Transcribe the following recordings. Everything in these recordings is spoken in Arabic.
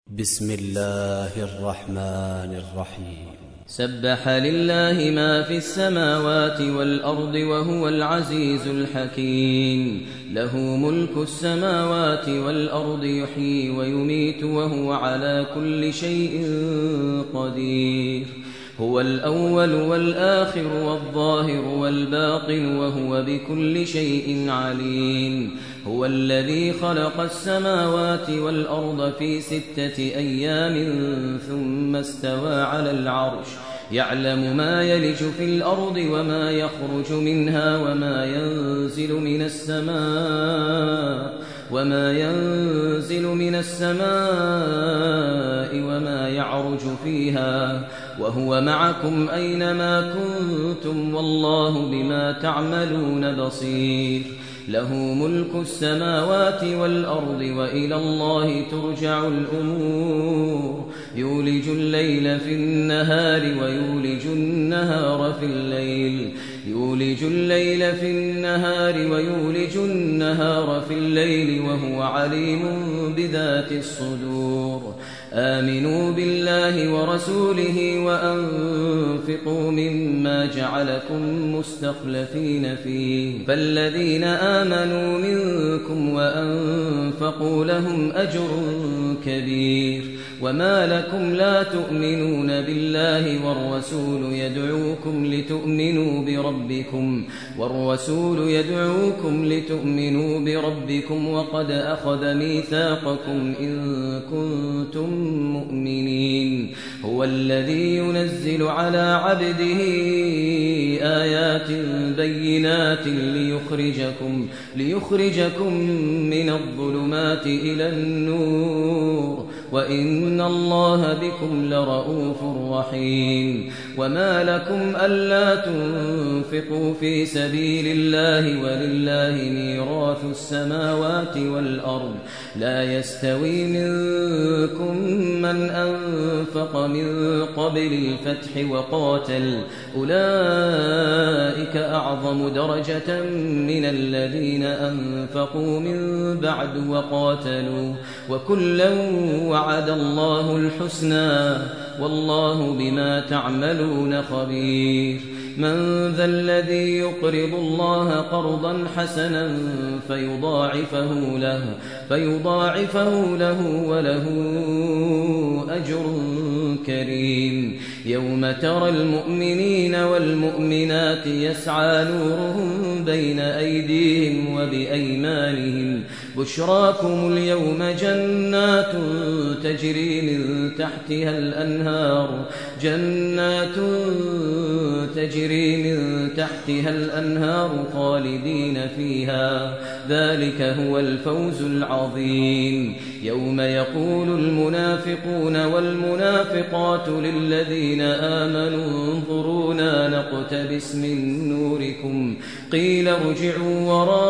بسم الله الرحمن الرحيم. سبح لله ما في السماوات والأرض وهو العزيز الحكيم. له ملك السماوات والأرض يحيي ويميت وهو على كل شيء قدير. هو الأول والآخر والظاهر والباطن وهو بكل شيء عليم. هو الذي خلق السماوات والأرض في 6 أيام ثم استوى على العرش يعلم ما يلج في الأرض وما يخرج منها وما ينزل من السماء وما يعرج فيها وهو معكم أينما كنتم والله بما تعملون بصير. له ملك السماوات والأرض وإلى الله ترجع الأمور. يولج الليل في النهار ويولج النهار في الليل في الليل وهو عليم بذات الصدور. آمنوا بالله ورسوله وأنفقوا مما جعلكم مستخلفين فيه فالذين آمنوا منكم وأنفقوا لهم أجر كبير. وما لكم لا تؤمنون بالله والرسول يدعوكم لتؤمنوا بربكم وقد أخذ ميثاقكم إن كنتم مؤمنين. هو الذي ينزل على عبده آيات بينات ليخرجكم من الظلمات إلى النور وإن الله بكم لرؤوف رحيم. وما لكم ألا تنفقوا في سبيل الله ولله ميراث السماوات والأرض لا يستوي منكم من أنفق من قبل الفتح وقاتل أولئك أعظم درجة من الذين أنفقوا من بعد وقاتلوا وكلا وعد الله الحسنى والله بما تعملون خبير. من ذا الذي يقرض الله قرضا حسنا فيضاعفه له وله أجر كريم. يوم ترى المؤمنين والمؤمنات يسعى نورهم بين أيديهم وبأيمانهم بشراكم اليوم جنات تجري من تحتها الأنهار خالدين فيها ذلك هو الفوز العظيم. يوم يقول المنافقون والمنافقات للذين آمنوا انظرونا نقتبس من نوركم قيل ارجعوا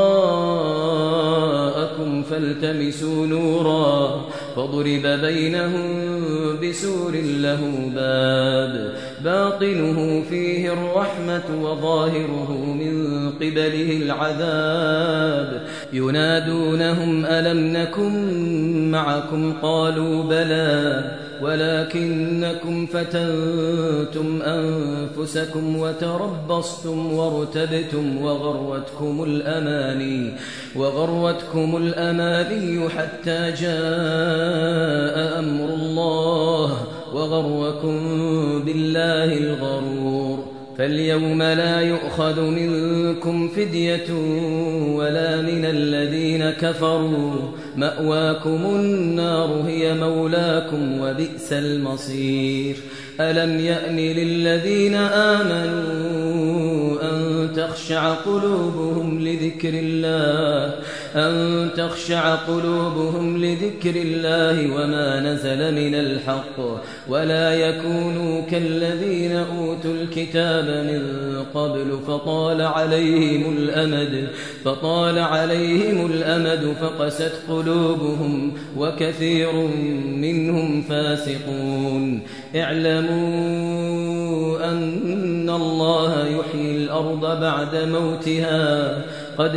وراءكم فالتمسوا نورا فضرب بينهم بسور له باب باطنه فيه الرحمة وظاهره من قبله العذاب. ينادونهم ألم نكن معكم قالوا بلى ولكنكم فتنتم أنفسكم وتربصتم وارتبتم وغرتكم الأماني حتى جاء أمر الله وغركم بالله الغرور. فاليوم لا يؤخذ منكم فدية ولا من الذين كفروا مأواكم النار هي مولاكم وبئس المصير. ألم يأن للذين آمنوا أن تخشع قلوبهم لذكر الله وما نزل من الحق ولا يكونوا كالذين أوتوا الكتاب من قبل فطال عليهم الأمد فقست قلوبهم وكثير منهم فاسقون. اعلموا أن الله يحيي الأرض بعد موتها قد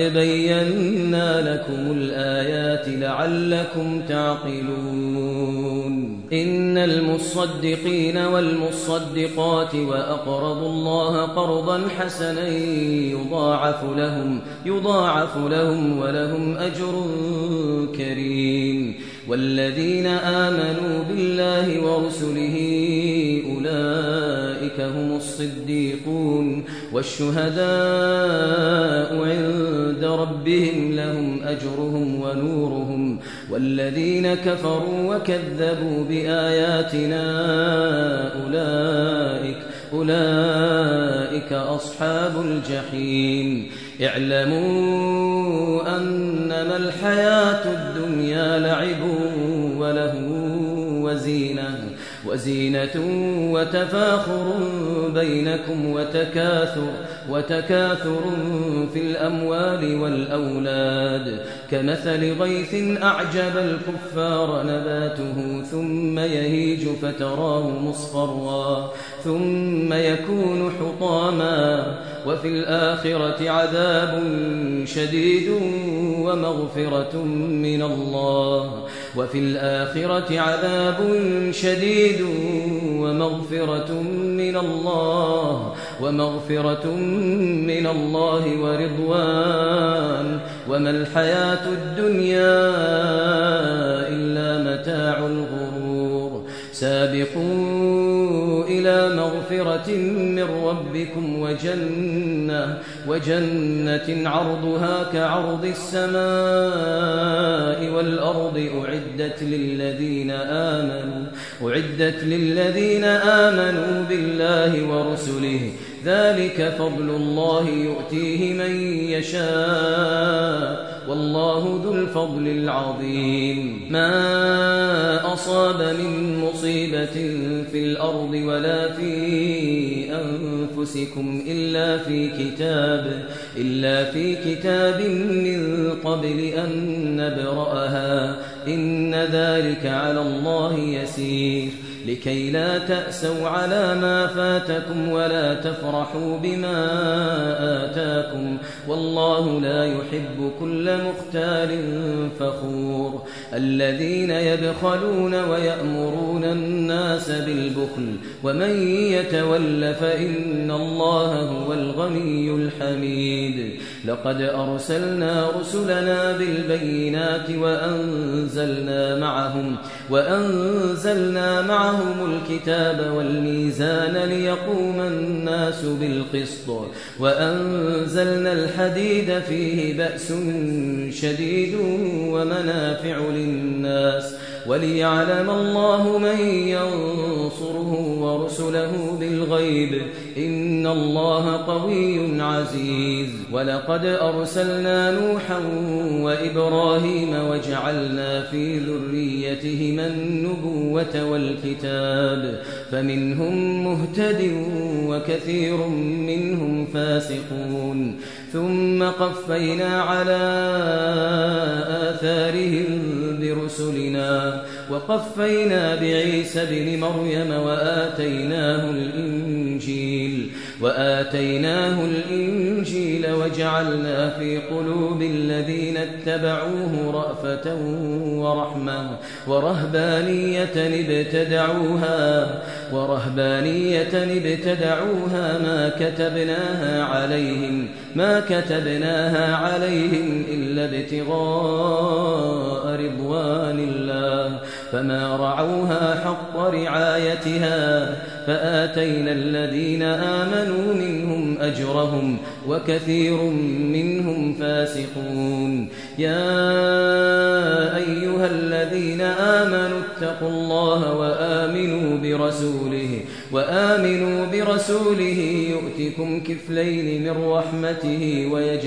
بينا لكم الآيات لعلكم تعقلون. إن المصدقين والمصدقات وأقرضوا الله قرضا حسنا يضاعف لهم ولهم أجر كريم والذين آمنوا بالله ورسله أولئك هم الصديقون والشهداء عند ربهم لهم أجرهم ونورهم والذين كفروا وكذبوا بآياتنا أولئك أصحاب الجحيم اعلموا أنما الحياة الدنيا لعب وله وزينة وتفاخر بينكم وتكاثر في الأموال والأولاد كمثل غيث أعجب الكفار نباته ثم يهيج فتراه مصفرا ثم يكون حطاما وفي الآخرة عذاب شديد ومغفرة من الله ورضوان وما الحياة الدنيا إلا متاع الغرور سابقوا إلى مغفرة من ربكم وجنة عرضها كعرض السماء والأرض أعدت للذين آمنوا بالله ورسله ذلك فضل الله يؤتيه من يشاء والله ذو الفضل العظيم ما أصاب من مصيبة في الأرض ولا في أنفسكم إلا في كتاب من قبل أن نبرأها إن ذلك على الله يسير لكي لا تأسوا على ما فاتكم ولا تفرحوا بما آتاكم والله لا يحب كل مختال فخور الذين يبخلون ويأمرون الناس بالبخل ومن يتول فإن الله هو الغني الحميد لقد أرسلنا رسلنا بالبينات وأنزلنا معهم الكتاب والميزان ليقوم الناس بالقسط وأنزلنا الحديد فيه بأس شديد ومنافع للناس وليعلم الله من ينصره ورسله بالغيب إن الله قوي عزيز ولقد أرسلنا نوحا وإبراهيم وجعلنا في ذريتهما النبوة والكتاب فمنهم مهتد وكثير منهم فاسقون ثم قفينا على آثارهم برسلنا وقفينا بعيسى بن مريم وآتيناه الإنجيل وجعلنا في قلوب الذين اتبعوه رأفة ورحمة ورهبانية ابتدعوها ما كتبناها عليهم إلا ابتغاء رضوان الله فما رعوها حق رعايتها فآتينا الذين آمنوا منهم أجرهم وكثير منهم فاسقون يا أيها الذين آمنوا اتقوا الله وآمنوا برسوله يؤتكم كفلين من رحمته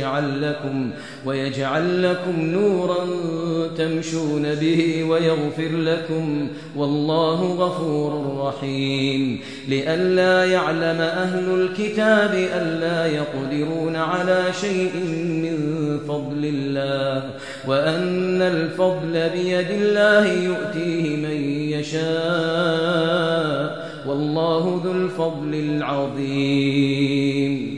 ويجعل لكم نورا تمشون به ويغفر لكم والله غفور رحيم لئلا يعلم أهل الكتاب ألا يقدرون على شيء من فضل الله وأن الفضل بيد الله يؤتيه من يشاء والله ذو الفضل العظيم